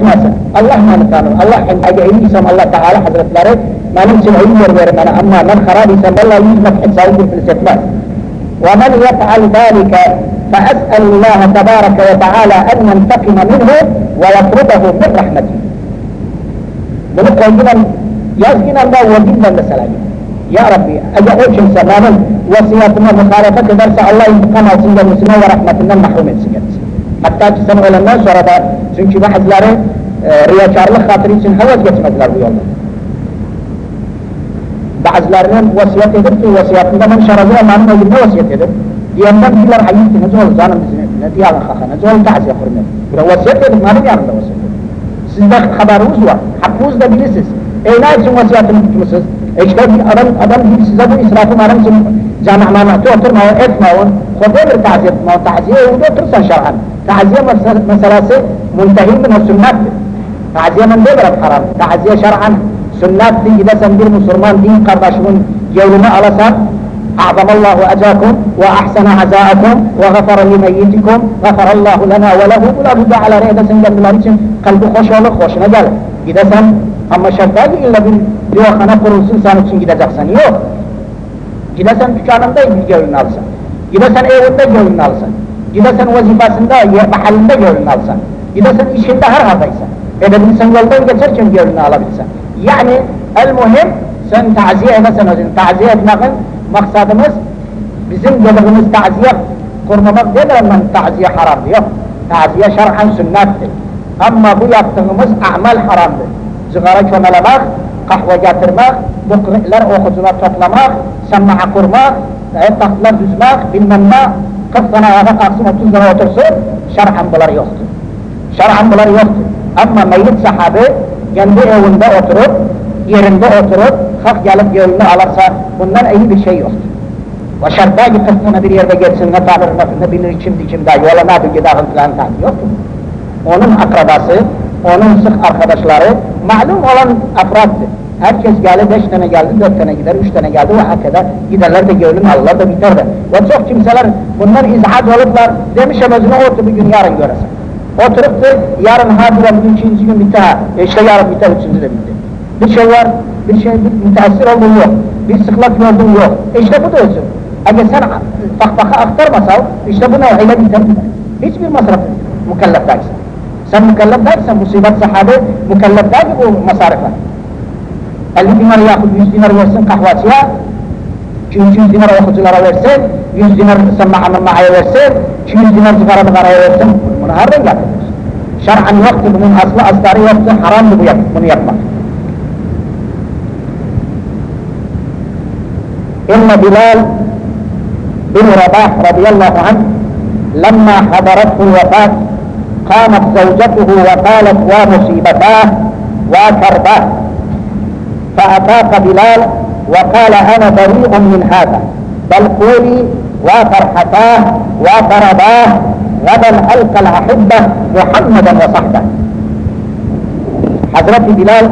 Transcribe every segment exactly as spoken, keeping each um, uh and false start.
ماسا الله ما نتانو الله حين أجعيني سم الله تعالى حضرت لاري ما نمسن عيني ورغير من أما من خرابي سم الله يجمك حسائي في الاستثمار ومن يفعل ذلك فأسأل الله تبارك وتعالى أن ينتقم منه ويطرده من رحمته بلقى يجب يزين الله وجبنا لسلامه يا ربي أجعل شمسا ماما وصياتنا مخالفة درس الله ينتقم سيد المسلمين ورحمتنا المحرومين سيد حتى جسن ولا الناس وردا سنشي واحد لاره ريا شارل خاطرين سن هواز جسمت لاره يالله بعض لارين وصيات يدرتو وصياتنا من شرزوها معنا يجبنا وصيات يدر يندم في لار حيث نزول زانا بزنين نتيا خاخا نزول تعزي خرمين يقول وصيات يدر ما نبي عمل وصيات سيدك خبر وزوة حفوز ده بلسس اينا يسون وصيات المتمسس ايش كان ادم ادم بيس زبون اسرافه ما نمسن جامع ما نعطوه تر ما وقف ما هون خذوا بالتعزية ما تعزية ودو ترسا شرعا تعزية مسلاسة منتهين من السنات تعزية من دبر الحرام تعزية شرعا سنات دي إذا سندير مسلمان دين قرباشون يولما على صار أعظم الله أجاكم وأحسن عزاءكم وغفر لميتكم غفر الله لنا وله ولا بد على رأي سندر بلاريشن قلب خوش ولا خوش نجال إذا سن أما شرطاج إلا باليو خنا قرص إنسان تشين إذا جاكسن يو إذا سن كانم ده يجيو نالسن إذا سن إيه وده يجيو نالسن إذا سن وظيفة سندا محل ده يجيو نالسن إذا سن إيش ده هر هذا إنسان إذا بنسان يلده يجسر شن يجيو نالا بنسان يعني المهم سن تعزية مثلا تعزية نغن مقصدمس بزن جدغمس تعزية قرن مقدر من تعزية حرام دي تعزية شرعا سنات دي أما بو يبتغمس أعمال حرام دي زغارة شو ملماغ قحوة جاتر ماغ بقرئ لر أو خزونات تطلماغ سمع قرماغ تخلر دزماغ بالمنماغ قفنا هذا قاسمة تنزل وترسل شرعا بلار يخت شرعا بلار يخت أما ميت صحابه جنبه ونده أطرد يرنده أطرد خف جالب يولنا على صار ونن أي بشيء يخت وشرطاج قسمنا برير بجد سنة تعبرنا في النبي نريشم ديشم داي ولا نابل جداغن فلان تاني يخت ونن أقرباسه ونن سخ أرخبشلاره معلوم ولن أفراد herkes geldi, beş tane geldi, dört tane gider, üç tane geldi ve hakikaten giderler de görülür, Allah da biter de. Ve çok kimseler bunlar izhad oluplar, demişem özüne otur bir gün yarın göresin. Oturup da yarın hadi ve bugün ikinci gün bitti ha, e işte yarın biter, üçüncü de bitti. Bir şey var, bir şey müteessir olduğu yok, bir sıklat gördüğü yok. E işte bu da olsun. Eğer sen fakfaka aktarmasal, işte bu nev'iyle biter biter. Hiçbir masraf mükellef değilsin. Sen mükellef değilsen, musibet sahabe mükellef değil bu masarifler. elli dinar yahut yüz dinar versin kahvacıya, iki yüz dinar okuculara versin, yüz dinar sema'a mema'ya versin, iki yüz dinar zıgara zıgaraya versin, bunu nereden yapıyoruz? Şer'an yoktu, bunun aslı astarı yoktu, haramdı bu yap, bunu yapmak. İnne Bilal bin Rabah radiyallahu anh, lemma hadarathu vefat, قامت زوجته وقالت ومصيبتاه وكرباه فأفاق بلال وقال أنا بريء من هذا بل قولي وفرحتاه وفرباه غدا ألقى الأحبة محمدا وصحبه. حضرت بلال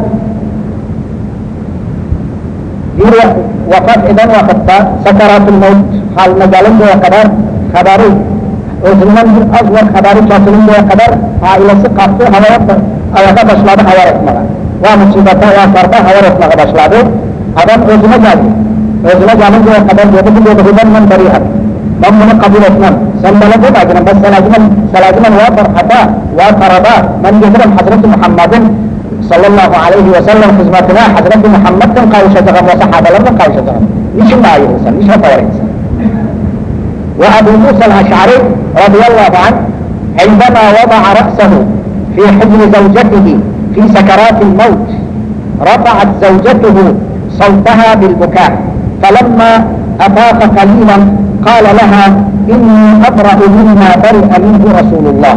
دير وفاة إذن وفاة سكرات الموت حال مجالن دو قدر خبري وزمن أصغر خبري كاسلن دو قدر عائلة سقاطه هوات أولا بشلاد هوات مغا ومصيبته وفربه هوات مغا بشلاده أدم أزمة جالي أزمة جالي دو قدر جوده جوده من بريئة من قبول اسمه سنبلا دو باقنا بس سلاجمن سلاجمن وفرحته وفربه من يدرم حضرت محمد صلى الله عليه وسلم خدمتنا حضرت محمد كان قاوشة غم وصحابة لما قاوشة غم مش ما ينسى مش هطور إنسان. وأبو موسى الأشعري رضي الله عنه عندما وضع رأسه في حجر زوجته في سكرات الموت رفعت زوجته صوتها بالبكاء فلما أفاق قليلا قال لها إني أبرأ مما برئ منه رسول الله.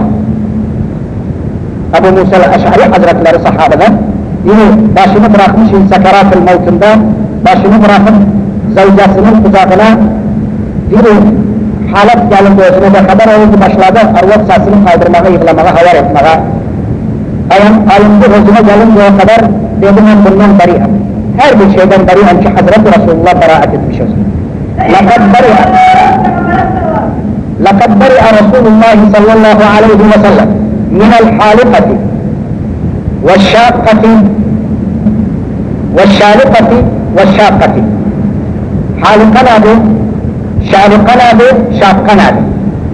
أبو موسى الأشعري حضرت لنا صحابنا يقول باشي نبراخ مش سكرات الموت ده باشي نبراخ زوجة سنين قزاقنا يقول حالات جالن دوسنا ده خبر هو باشلاده أروت ساسين خايدر مغا يغلا مغا هوارت مغا أيام أيام دو غزنا جالن دو خبر بيدنا بنان بريئا هر بالشيطان بريئا كي حضرت رسول الله براءة بشوز لقد برئ لقد برئ رسول الله صلى الله عليه وسلم من الحالقة والشاقة والشالقة والشاقة. حالقنا به شالقنا به شاقنا به.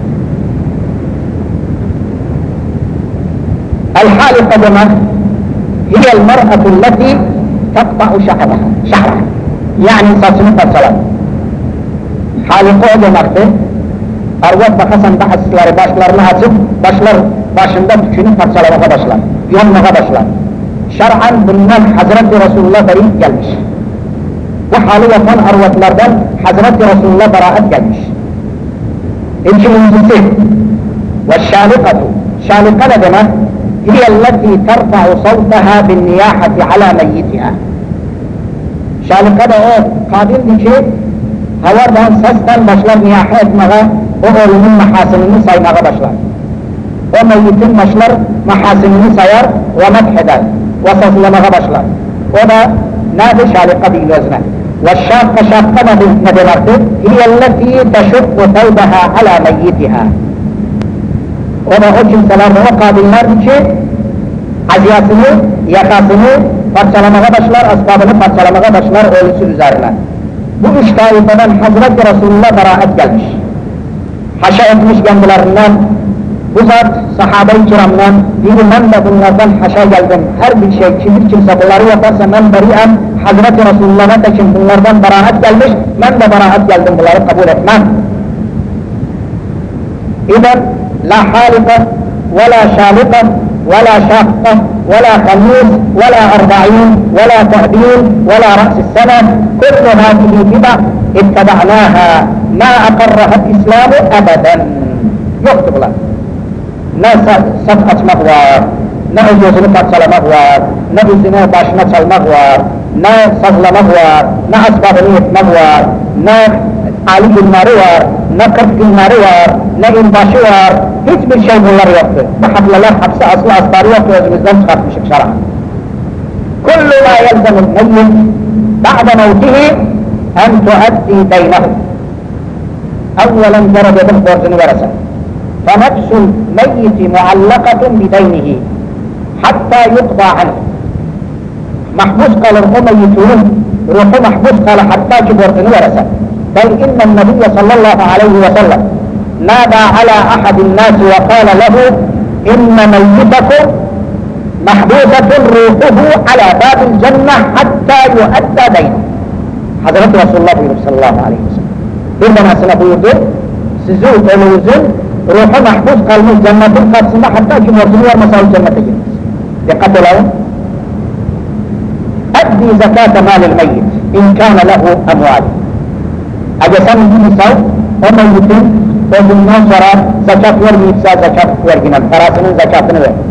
الحالقة بما هي المرأة التي تقطع شعرها شعرها يعني saçını parçalar. Halika o demektir. Arvat bakasan bazıları başlarını açıp başlar başında tükünü parçalamaya başlar, yonmaya başlar. Şer'an bundan Hazreti Resulullah beri gelmiş. Bu hali yapan arvatlardan Hazreti Resulullah beraat gelmiş. İkincisi ve şalikatu. Şalika ne demek? هي التي ترفع صوتها بالنياحة على ميتها. Şalikada o kadirdir ki havadan sesten başlar niyaha etmeye, o oğlunun mahasinini saymaya başlar. O meyyitin başlar mahasinini sayar ve metheder ve sazlamaya başlar. O da nedir şalika değil özne. Ve şakka şakka ne demektir? Hiyelleti teşukku tevbeha ala meyyitiha. O da o kimseler de o kadınlardır ki aziyasını, yakasını parçalamaya başlar, asbabını parçalamaya başlar ölüsü üzerine. Bu üç taifeden Hazreti Resulullah beraat gelmiş. Haşa etmiş kendilerinden, bu zat sahabe-i kiramdan, diyor ben de bunlardan haşa geldim. Her bir şey, kimdir kimse bunları yaparsa ben beriyem, Hazreti Resulullah'a da kim bunlardan beraat gelmiş, ben de beraat geldim, bunları kabul etmem. İden, la halika, ve la şalika, ولا شاقة ولا خميس ولا أربعين ولا تأبين ولا رأس السنة. كل هذه بدع اتبعناها ما أقرها الإسلام أبدا. يكتب لك لا صفقة مغوار، لا جوزن فصل مغوار، لا زنا باشنا صل مغوار، لا صل مغوار، لا أسباب نية مغوار، لا علي المروار، لا كرف المروار، لا إنباشوار. hiçbir şey bunlar yoktur. Bu hableler hapsi aslı astarı yoktur, özümüzden çıkartmışık şer'a. Kullu ma yelzemul meyyit ba'da mevtihi en tuaddi beynehu. Evvelen dereceden borcunu veresen. Fenefsul meyyiti muallakatun bideynihi hatta yukda anhu. Mahbus kalır o meyyitunun ruhu mahbus kalır hatta ki borcunu veresen. Bel innen nebiyye sallallahu aleyhi ve sellem نادى على أحد الناس وقال له إن ميتكم محبوسة روحه على باب الجنة حتى يؤدى دينه. حضرت رسول الله صلى الله عليه وسلم عندما سنقول سيزول ölüğünüzün ruhu mahbus kalmış cennetin kapısında hatta ki borcunu vermese cennete girmez. Dikkat edelim. أدي زكاة مال الميت إن كان له أموال. أجسام الإنسان o meyyitin öldüğünden sonra zekat vermeyipse zekat verginem, parasının zekatını ver.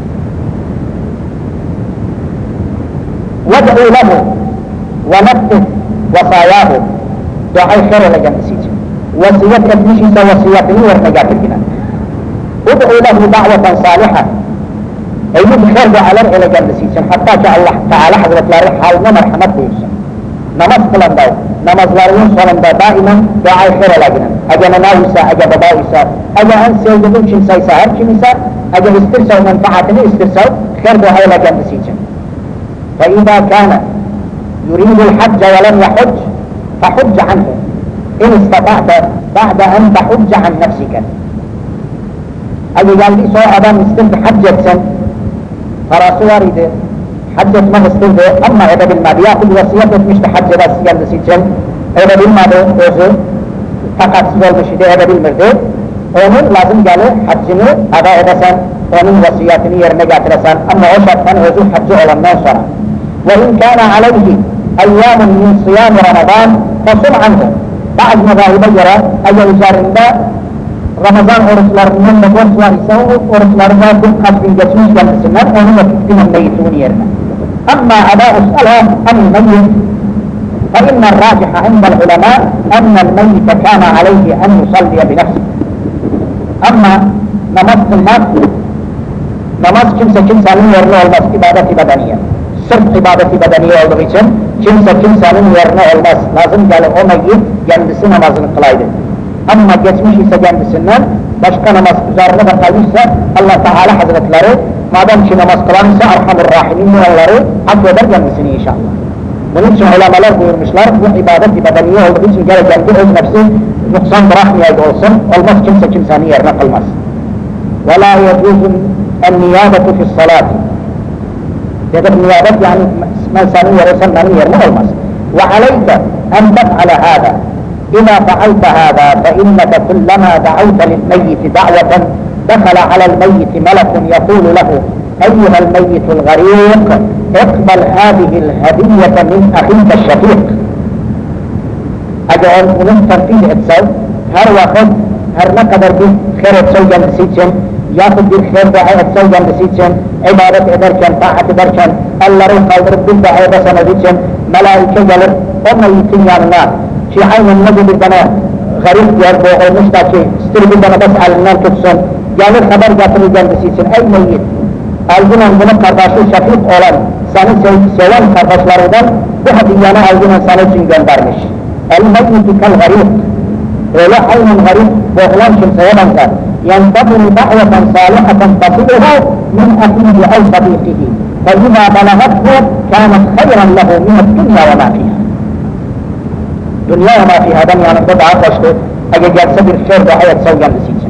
وَدْعُوا لَهُ وَنَفْتِهْ وَصَايَاهُ. Duayı khair ile kendisi için. Vasiyet etmiş ise vasiyetini verme getirginem. اُدْعُوا لَهُ دَعْوَةً صَالِحًا. Eyyub khair dualar ile kendisi için. Hatta ki Allah Teala Hazretleri haline merhamet buyursun. Namaz kılan da namazlarının sonunda daima duayı khair ile ginem. Eğer ana ise, eğer baba ise, eğer en sevdiğin kimse ise, her kim ise, eğer istirse o menfaatini istirse, khair duayla kendisi için. فَاِذَا كَانَ يُرِيدُ الْحَجَّ وَلَمْ يَحُجْ فَحُجَّ عَنْهُ اِنْ اسْتَطَعْتَ بَعْدَ اَنْ تَحُجَّ عَنْ نَفْسِكَ. Eğer geldiyse o adam istirdi hac etsin, parası var idi, hac etmek istirdi ama edebilmedi, yahut vasiyet etmişti hac edesi kendisi için, edebilmedi özü, takatsız olmuş idi, edebilmirdi. Onun lazım gelir haccını ada edesen, onun vasiyetini yerine getiresen ama o şarttan özü haccı olandan sonra. وَاِنْ كَانَ عَلَيْهِ اَيَّامٌ مِنْ صِيَامِ رَمَضَانِ فَصُمْ عَنْهُ. Bazı mezahibe göre eğer üzerinde Ramazan oruçlarından da borç var ise o oruçlarında bir kaç gün geçmiş kendisinden onu da tuttuğun meyyitun yerine. Ama اَدَاءُ الصَّلَاةِ عَنِ الْمَيِّتِ فإن الراجح عند العلماء أن الميت كان عليه أن يصلي بنفسه. أما namaz kılmak, namaz kimse kimsenin yerine olmaz, ibadeti bedeniye. Sırf ibadeti bedeniye olduğu için kimse kimsenin yerine olmaz. Lazım gelir o meyyit kendisi namazını kılaydı. Ama geçmiş ise kendisinden başka namaz üzerine de kalmışsa Allah Teala Hazretleri madem ki namaz kılansa Erhamur Rahimin onları affeder gelmesini inşallah. Bunun için ulamalar buyurmuşlar, bu ibadet-i bedeniye olduğu için gereken bir öz nefsi noksan bırakmayaydı olsun, olmaz kimse kimsenin yerine kılmaz. وَلَا يَجُوزُ النِّيَابَةُ فِي الصَّلَاةِ dedik niyabet yani ben senin yere sen benim yerine olmaz. وَعَلَيْكَ أَنْ تَفْعَلَ هَذَا إِذَا فَعَلْتَ هَذَا فَإِنَّكَ كُلَّمَا دَعَوْتَ لِلْمَيِّتِ دَعْوَةً دخل على الميت ملك يقول له أيها الميت الغريق اقبل هذه الهدية من أخيك الشفيق. أجعل من تنفيذ إتساو هر وقت هر نقدر به خير إتساو جنب سيتشن ياخذ بالخير دعاء إتساو جنب سيتشن عبادة إدركن طاعة إدركن الله روح قدر بالدعاء بسنة سيتشن ملائكة جلر وميتين يالنا في عين النجم البنات غريق يربو أو مشتاكي استرب البنات بس على النار تبصن gelir haber getirir kendisi için, ey meyyit, Aydın'ın bunu kardeşi şefik olan, seni seven kardeşlerinden bu hediyeyi Aydın'ın sana için göndermiş. El meyyiti kal garip, öyle aynen garip, boğulan kimseye benzer. Yentadını da'veten saliheten tasiluhu min ahihi ev sadiqihi. فَاِذَا بَلَغَتْهُ كَانَتْ خَيْرًا لَهُ مِنَ الدُّنْيَا وَمَا فِيهَا. Dünya ve ma fiha'dan yanında daha koştu, eğer gelse bir şer ve hayat sev kendisi için.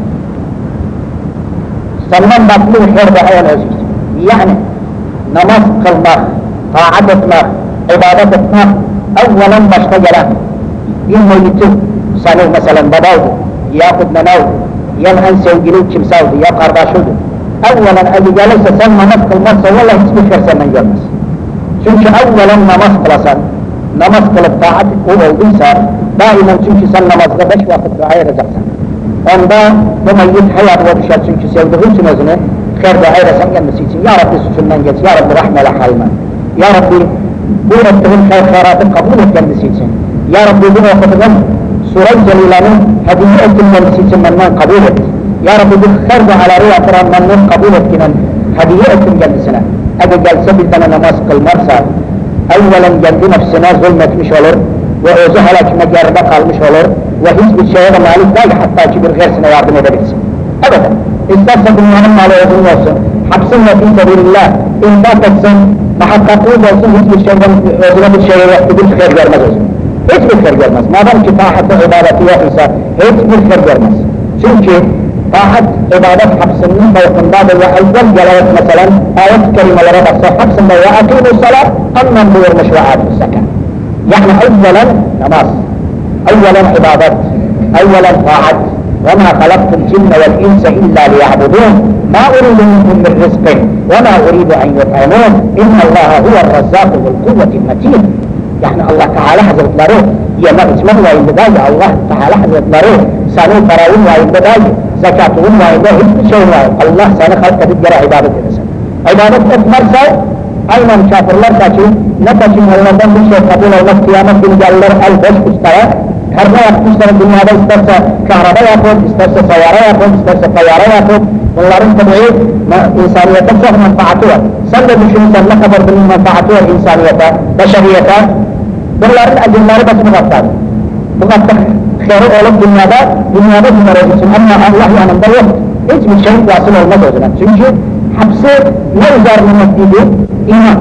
Senden baklı bir her dahiyen özgür. Yani namaz kılmak, taat etmek, ibadet etmek evvelen başta gelen bir meyyitin seni mesela babavdu, yahut nenavdu, ya en sevgili kimseydi, ya kardeşiydi. Evvelen eli gelirse sen namaz kılmazsa valla hiçbir şey senden gelmez. Çünkü evvelen namaz kılasan, namaz kılıp taat o olduysa daima çünkü sen namazda beş vakit dua edeceksin. Onda bu meyyit hayatına düşer çünkü sevdiği için özünü khayr ve hayra sen gelmesi için Ya Rabbi suçundan geç, Ya Rabbi rahmeyle halime, Ya Rabbi bu ettiğin khayr khayratı kabul et kendisi için, Ya Rabbi bu okuduğun Sure-i Celile'nin hediye ettiğin kendisi için benden kabul et, Ya Rabbi bu khayr ve haları yatıran benden kabul ettiğinin hediye ettin kendisine. Eğer gelse bir tane namaz kılmazsa evvelen kendi nefsine zulmetmiş olur ve özü helakine geride kalmış olur ve hiçbir şeye de malik değil, hatta ki bir gayresine yardım edebilsin. Evet, isterse dünyanın malı olduğunu olsun, hapsın ve fî sebilillah, infak etsin, muhakkaklık olsun, hiçbir şeyden özüne bir şeye yoktu, bir khayr görmez özü. Hiçbir khayr görmez. Madem ki tahatta ibadeti yok ise, hiçbir khayr görmez. Çünkü tahat ibadet hapsının fevkindadır ve evvel gelerek mesela ayet-i kerimelere baksa hapsında ve akimu salat anlam buyurmuş ve âdü zekat. Yani evvelen namaz, evvelen ibadet, evvelen taat. وَمَا خَلَقْتُ الْجِنَّ وَالْاِنْسَ إِلَّا لِيَعْبُدُونَ مَا أُرِيدُ مِنْهُمْ مِنْ رِزْقٍ وَمَا أُرِيدُ أَنْ يُطْعِمُونَ إِنَّ اللّٰهَ هُوَ الرَّزَّاقُ ذُو الْقُوَّةِ الْمَتِينَ. Yani Allah Teala Hazretleri yemek içmek vayinde değil, Allah Teala Hazretleri senin paranın vayinde değil, zekatının vayinde hiçbir şey var. Allah seni halk edip yere ibadet edesin. İbadet etmezse aynen kafirler de ki ne taşın onlardan bir şey kabul olmaz, kıyamet günü gelirler el beş ustaya. Her ne yapmışlar dünyada isterse kahraba yapın, isterse sayara yapın, isterse tayyara yapın. Bunların tabii insaniyete çok menfaati var. Sen de düşünürsen ne kadar bunun menfaati var insaniyete, beşeriyete. Bunların ecirleri basını kaptar. Bu kaptar khayri olup dünyada, dünyada bunlar olsun ama Allah yanında yok. Hiçbir şey vasıl olmaz o zaman. Çünkü hapsi ne üzerine mehdiydi? İman.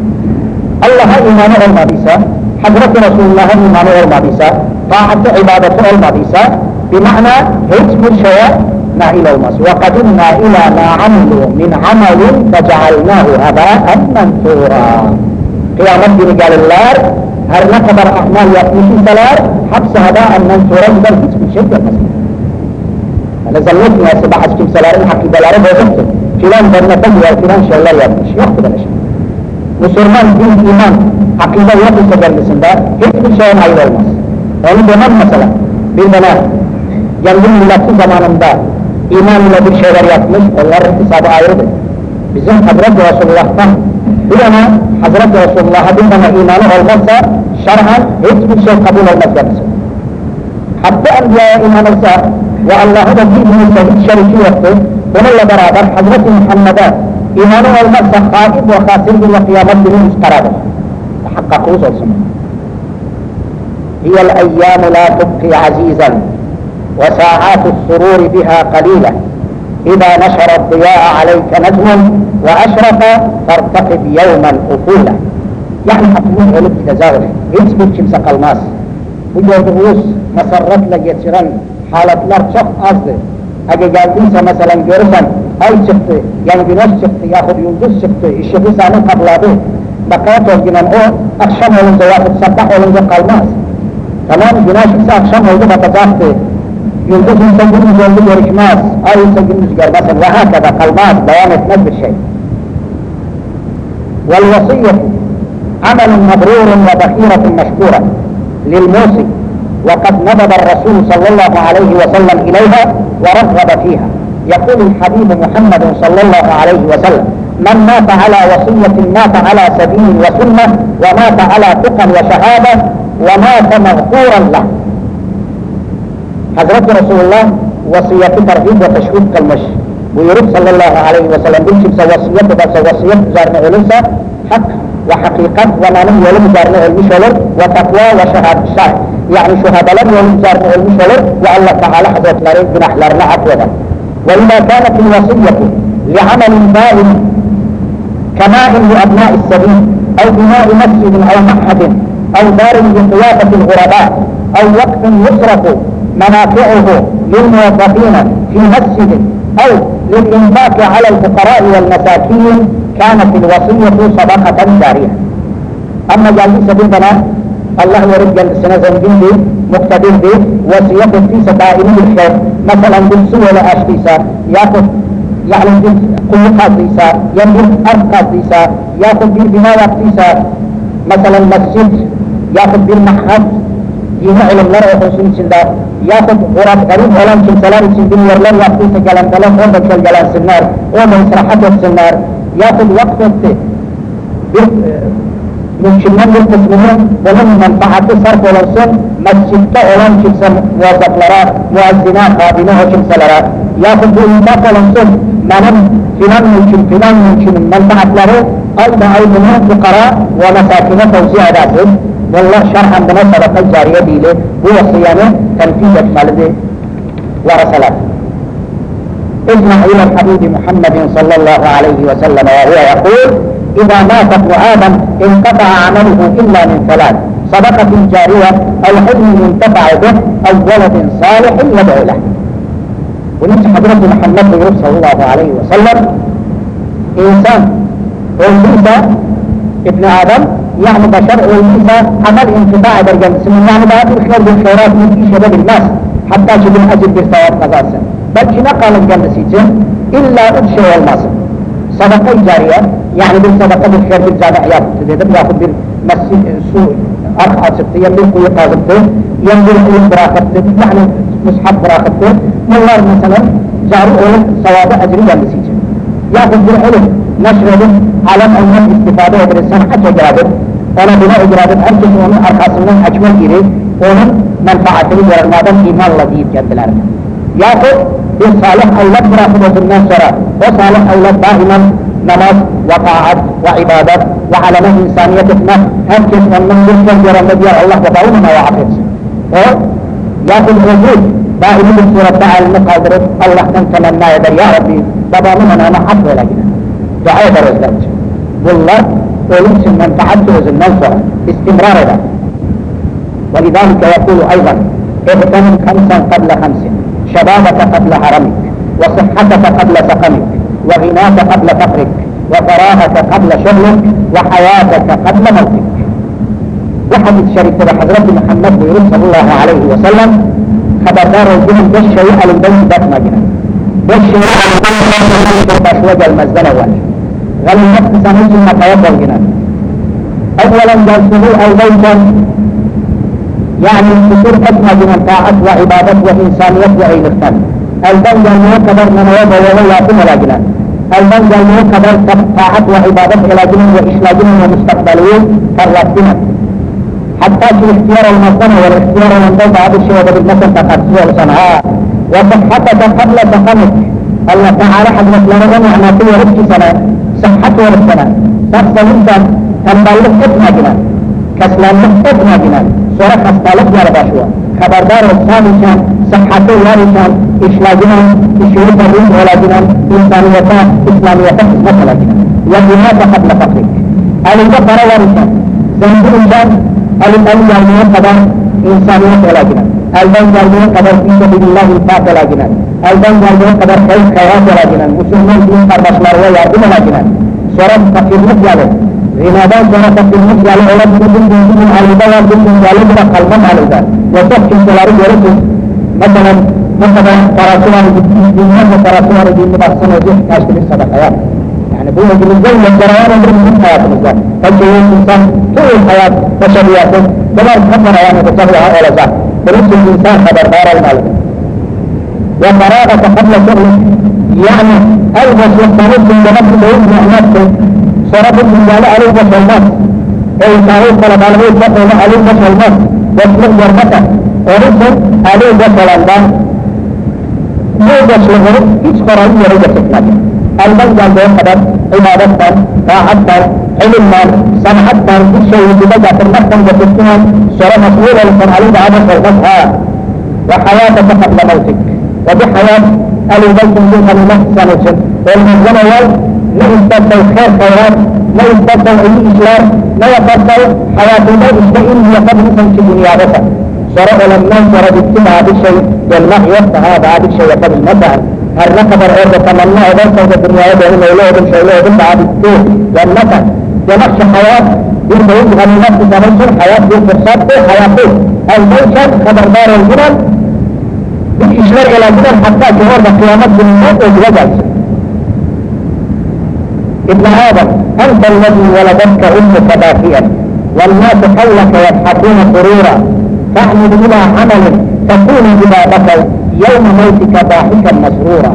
Allah'a imanı olmadıysa, Hazreti Resulullah'ın imanı olmadıysa, taatı ibadeti olmadıysa, bima'na hiçbir şeye nail olmaz. وَقَدِمْنَا إِلَى مَا عَمِلُوا مِنْ عَمَلٍ فَجَعَلْنَاهُ هَبَاءً مَنْثُورًا. Kıyamet günü gelirler, her ne kadar ahmal yapmış iseler, hapsi هَبَاءً مَنْثُورًا gider hiçbir şey yapmazlar. Yani zannetmeyesi bazı kimselerin akideleri bozuktur. Filan cennete girer, filan şeyler yapmış. Yoktur böyle şey. Müslüman, din, iman, akide yok ise kendisinde hiçbir şeye nail olmaz. Onu demem mesela, bir bana kendi milleti zamanında iman ile bir şeyler yapmış, onların hesabı ayrıdır. Bizim Hazreti Resulullah'tan bir yana Hazreti Resulullah'a bir tane imanı olmazsa şer'an hiçbir şey kabul olmaz kendisi. Hatta Enbiya'ya inanırsa ve Allah'ı da bilmiyorsa hiç şeriki yoktur, onunla beraber Hazreti Muhammed'e imanı olmazsa haib ve hasirdir ve kıyamet günü müstaradır. Hakkaklığız olsun. هي الأيام لا تبقي عزيزا وساعات السرور بها قليلة إذا نشر الضياء عليك نجم وأشرق فارتقب يوما أفولا. يعني حطمون علم تزاوله يثبت kimse kalmaz. Bu gördüğünüz masarratla geçiren halatlar çok azdır. Eğer geldiyse mesela görürsen ay çıktı, yani güneş çıktı yahut yıldız çıktı, ışığı seni kapladı. Bakat olginen o akşam olunca yahut sabah olunca kalmaz. Tamam, güneş ise akşam oldu bakacaktı. Yıldız ise gündüz oldu görüşmez, ay ise gündüz görmez ve hakeza kalmaz, devam etmez bir şey. وَالْوَصِيَّةُ عمل مبرور وبخيرة مشكورة للموصي وقد ندب الرسول صلى الله عليه وسلم إليها ورغب فيها. يقول الحبيب محمد صلى الله عليه وسلم: من مات على وصية مات على سبيل وسنة ومات على تقى وشهادة ومات مغفورا له. حضرت رسول الله وصية ترغيب وتشويق كالمش ويرد صلى الله عليه وسلم بالشمس وصية بس وصية زارنا ولنسى حق وحقيقة وما لم يلم زارنا المشولر وتقوى وشهادة الشهر، يعني شهادة لم يلم زارنا المشولر والله تعالى حضرت لريد بنحلرنا عقودا. وإذا كانت الوصية لعمل دائم كماء لأبناء السبيل أو بناء مسجد أو معهد أو دار لقيادة الغرباء أو وقف يصرف منافعه للموظفين في مسجد أو للإنفاق على الفقراء والمساكين كانت الوصية صدقة جارية. أما جالي سبيل بنات الله يرد جل سنة زنجين دي مقتدر دي وصية في دائم الخير، مثلا بالسوء لأشتيسا ياخذ يعني قلقات ديسا ينبغ أرقات ديسا ياخذ بالبناء ديسا مثلا مسجد ياخذ بالمحد ينعل المرء خصوصي سندار ياخذ غراب قريب ولم تنسلان تنبين ورلان ياخذ جلان تلان ومبك الجلان سنار ومن إسراحة السنار ياخذ وقت ممكن من المسلمين ومن منفعة صرف ولنصر مسجد كأولان كنسا موظف لراء مؤذنات خادمه كنسا لراء ياخذ بإنفاق ولنصر منم فلان ممكن فلان ممكن منفعة لراء أيضا أيضا فقراء ومساكين توزيع ذاتهم. والله شرحا بنا صدقة الجارية دي هو صيانة تنفيذ مالده ورسلاته. اسمع إلى الحبيب محمد صلى الله عليه وسلم وهو يقول: إذا مات ابن آدم انقطع عمله إلا من ثلاث: صدقة جارية أو علم ينتفع به أو ولد صالح يدعو له. ونفس حضرة محمد صلى الله عليه وسلم إنسان وليس ابن آدم يعني بشر وليس عمل انتفاع درجة السنة، يعني بعد الخير بالخيرات من في شباب الناس حتى شبه الأجر بالثواب قضاء بل شنا قال الجنة سيجن إلا أدشي والمصر. صدقة جارية يعني بالصدقة بالخير بالزادة عياد تديدم يأخذ بالمسجد سوء أرخى سبتي ينبيل قوية قاضبته ينبيل قوية براقبته يعني مصحف براقبته والله مثلا جاري أولا صواب أجري جنة سيجن يأخذ بالعلم نشر له علم أو من استفادة وبرسان حتى جرابه أنا بلا إجرابه أرجس ومن أرخص من أجمل إليه ومن منفعته ورمادا إيمان لذيذ جد الأرض. يأخذ بالصالح أولاد براقبة الناس سراء وصالح أولاد دائما نماز وطاعات وعبادات وعلمه إنسانية ما هركس ومن يسلم جرى الله وضعوننا وعفظ يأخذ وجود دائما بالسورة تعالى المقادر الله تنتمنى يدر يا ربي بابا مننا نحفظ لكنا دعاء برزدت والله وليس من تعدد المنصر استمرار ذلك. ولذلك يقول أيضا: اغتنم خمسا قبل خمس: شبابك قبل هرمك، وصحتك قبل سقمك، وغناك قبل فقرك، وفراغك قبل شغلك، وحياتك قبل موتك. وحديث شريف حضرة محمد صلى الله عليه وسلم خبردار الجنة بالشيء البيت ذات مجنة بالشيء البيت بشوج المزدن أول غل النفس سنجل ما تيبر الجنة. أولا جلسه أو بيتا يعني الكسور أسمى جنة طاعة وعبادة وإنسانية وعيلتان. البن جلسه كبر من وضع ولا يكون لا جنة. البن جلسه كبر طاعة وعبادة إلى جنة وإشلا جنة ومستقبلين فرطنا حتى في اختيار المصنع والاختيار المنضل بعض الشيء بالمثل تقدسه لصنعاء. وصحتك قبل سقمك الله تعالى حضرت لنا أنا في ربك سنة صحته ورسنة شخص جدا تنبالك اتنا جنان كسلان اتنا جنان سورة خستالك يا رباشوا خبردار الثاني كان صحته وارثان إشلاجنا إشهود الرين ولادنا إنسانية إسلامية مثلا وهناك قبل فقرك الجبر وارثان زنب الإنسان الألي يومين قدر إنسانية ولادنا البن يومين قدر في سبيل الله الفات ولادنا البن يومين قدر خير خيرات ولادنا مسلمين دين قربش مروا يعدم ولادنا سورة فقير مجاله غنادان سورة فقير مجاله أولاد بلدن بلدن على الدوار بلدن جالب قلبا على الدار وتحكي سلاري ورسل مثلا مثلا فراسوان الدين فراسوان الدين بحسن وجه كاشف الصدقيات يعني بقول لك الزوج الجريان من من حياة الإنسان فالشيء الإنسان طول الحياة بشرياته كما تخبر يعني بشرها ولا زاد فنفس الإنسان خبر دار المال وفراغة قبل شغله يعني ألبس يستمد بنفس بيوم نفسه صرف الرجال عليه بشر الناس أي تعود طلب عليه بشر عليه بشر الناس واسمه جرمته ورسل عليه بشر الناس مو بشر هيك قرارية رجع تتلاقي البن جال ده قدر عبادة طاعة علما سمعة كل شيء بدأ في المكان وتسكن صار مسؤول عن عليه بعد فرضها وحياتك قبل موتك وبحياة البيت من كلمة سنة والمزمن يوم لا يستطيع خير خيرات لا يستطيع أي إسلام لا يستطيع حياة البيت إسلام هي قبل من الدنيا بس صار لما صار باجتماع بالشيء والله يفتح بعد الشيء قبل مثلا الرقبة الأرض تمنى أذن صوت الدنيا يدعو مولاه بن شيئا بن بعد التوه والنفع ونقش حياة يرضى يجعل النفس تنشر حياة بالفرصات حياته البيشان خبر دار الجنن بالإشلاء إلى الجنن حتى جهور بقيامات بالموت وجوجل ابن آدم أنت الذي ولدتك أمك باكيا والناس حولك يضحكون سرورا تعمل إلى عمل تكون بما بكوا يوم موتك ضاحكا مسرورا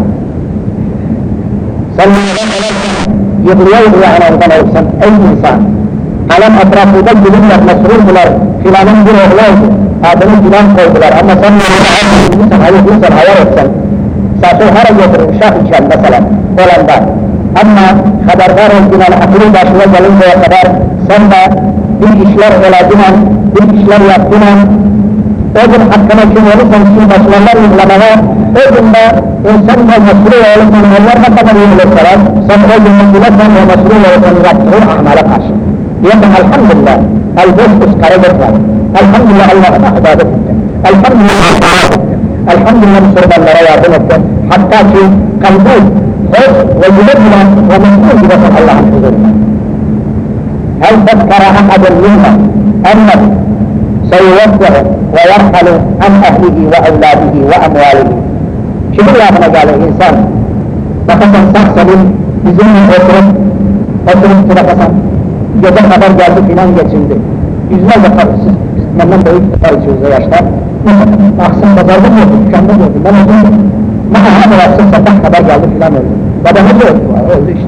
صلى الله عليه وسلم يبليوه على ربنا وسلم أي إنسان ألم أطراف ضد لله مسرور بلار خلال انظر أغلاه هذا من جلان قول بلار أما صلى الله عليه وسلم عليه وسلم عليه وسلم ساسو هرج يدر شاف إنشان مثلا قولا بعد أما خبردار الجنان أقليد أشوال جلين وخبر صلى بالإشلار إلى جنان بالإشلار يأتنا أجل حكما كن ولكن في مسؤول الله لما أجل ما إنسان مسؤول ولكن الله ما قدر يوم السلام صار أجل مسؤولنا ومسؤول ولكن يقتل أعمال عشر يبقى الحمد لله الجزء اسكارجت الحمد لله الله أحبابك الحمد لله الحمد لله مسؤول الله رياضنك حتى في قلبه خوف وجلدنا ومسؤول بسم الله عن حضورنا هل تذكر أحد منا أنه سيوفر ويرحل عن أهله وأولاده وأمواله شو الله قال الإنسان فقسم سحسن بزمن أسرة أسرة كده قسم جدا خبر جالس فينا نجسنده إذا ما خلص من من بعيد خالص زي أشتر أحسن بزرگ موجود كم موجود ما موجود ما هذا أحسن فتح خبر جالس فينا موجود بدأ موجود أولش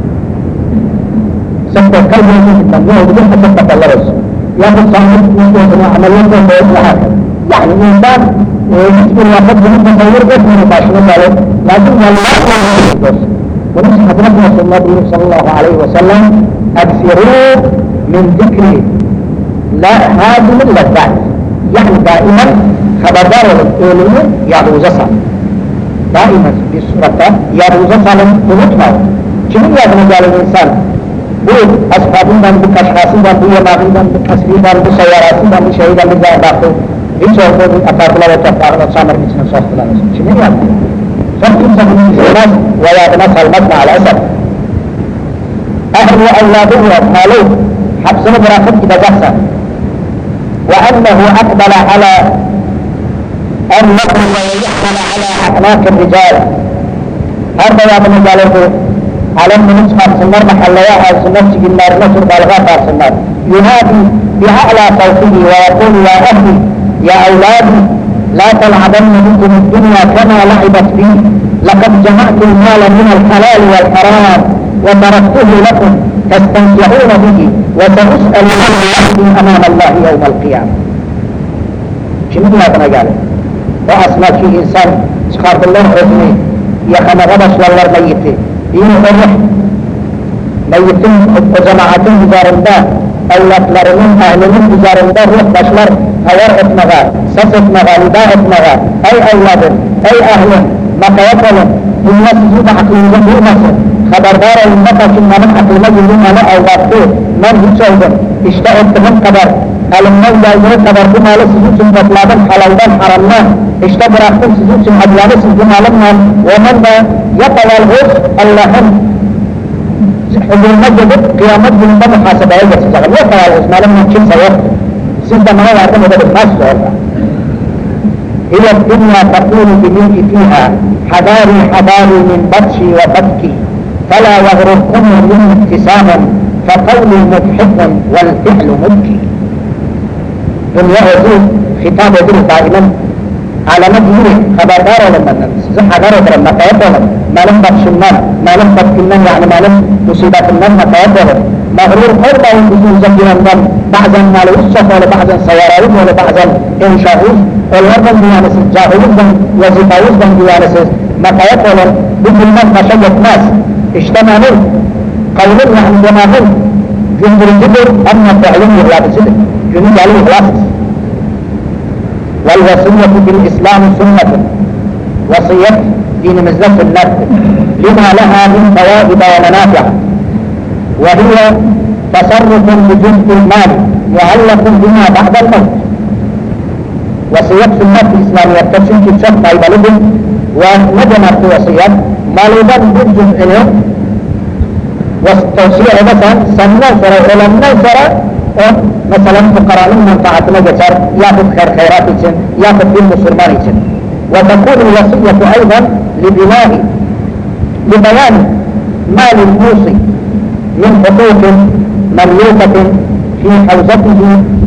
سبب كلمة من موجود حتى تطلع رأسه يأخذ صاحب مستوى عمليات ويطلعها يعني الإنسان بسم الله قد من تطور جسم مباشرة عليه لكن والله يجوز ونفس حضرتنا صلى الله عليه وسلم أكثروا من ذكر لا هذه من اللذات يعني دائما خبردار الأولين يعوز صالح دائما بسرعة يعوز صالح ونطمع شنو يعني مجال الإنسان بود أصحابين dan bukashasi dan buyamarin dan bukasri dan busayarasi dan busyai dan buzabatu itu aku apabila wajah para samar di sana sahlah sini ya sahih sahih jelas wayatna salmatna al asad ahlu awladuhu malu habsana berakhir kita jahsa wa annahu aqbala ala an yaqul wa yahmala ala aqnaq الرجال هذا يا ابن جلاله على من نسمع سنر محلياها سنر سجل النار نصر بالغاتا سنر ينادي بأعلى صوته ويقول يا أهلي يا أولادي لا تلعبن بكم الدنيا كما لعبت بي لقد جمعت المال من الحلال والحرام وتركته لكم تستمتعون به وسأسأل عن العهد أمام الله يوم القيامة شنو ما تنجاله وأسمع في إنسان سخاف الله رجمي يخنا غبش والله ميته دين فرح ميتين وجماعتين جارندا evlatlarının, ehlinin üzerinde ruh başlar, hayar etmeye, ses etmeye, nida etmeye, ey evladım, ey ehlim, makayet olun, dünya sizi de aklınıza durmasın, haberdar olun, ki benim aklıma girdiğim malı evlattı, ben hiç oldum, işte ettiğim kadar, elimden geldiği kadar bu malı sizin için topladım, halaldan, haramdan, işte bıraktım sizin için adlanı siz bu malımla, ve ben de yapayalğız Allah'ın huzuruna gidip kıyamet gününde muhasebeye geçeceğim. Yapayalğız, malımla kimse yoktur. Siz de bana yardım edebilmezsiniz orada. İle dünya takûlu bilîki fîhâ, hadâri hadâri min batşi ve batki, felâ yagrurkumu min iktisâmun, fekavlû mudhikun vel fi'lu mudki. Dünya özü hitap edilir daimen, aleme değil, haberdar olun benden, sizi haber ederim, makayet olun, malum bakışından, malum batkinden, yani malum musibetinden makayet olun. Mağrur olmayın yüzünüze girenden, bazen malı üst çapalı, bazen sayarayız olur, bazen inşahız, onlardan duyanısız, cahilizden, vazifayızdan duyanısız, makayet olun, bu bilmez başa yetmez. İşte malum, kavlin yani cenahın gündürücüdür, ama fiilin yıhladısıdır. Günü gelip ihlasız. والوصية في الإسلام سنة وصية دين مزلة سنة لما لها من فوائد ومنافع وهي تصرف بجزء المال معلق بما بعد الموت وصية سنة الإسلامية تشن كتشف طيبة لهم ونجمت وصية مالوبا بجزء له والتوصية مثلا سنة سرى ولمنا سرى مثلا فقراء منفعتنا جسر ياخذ خير خيرات için ياخذ دين مسلمان için وتكون الوصية أيضا لبناء لبيان ما للموصي من حقوق مملوكة في حوزته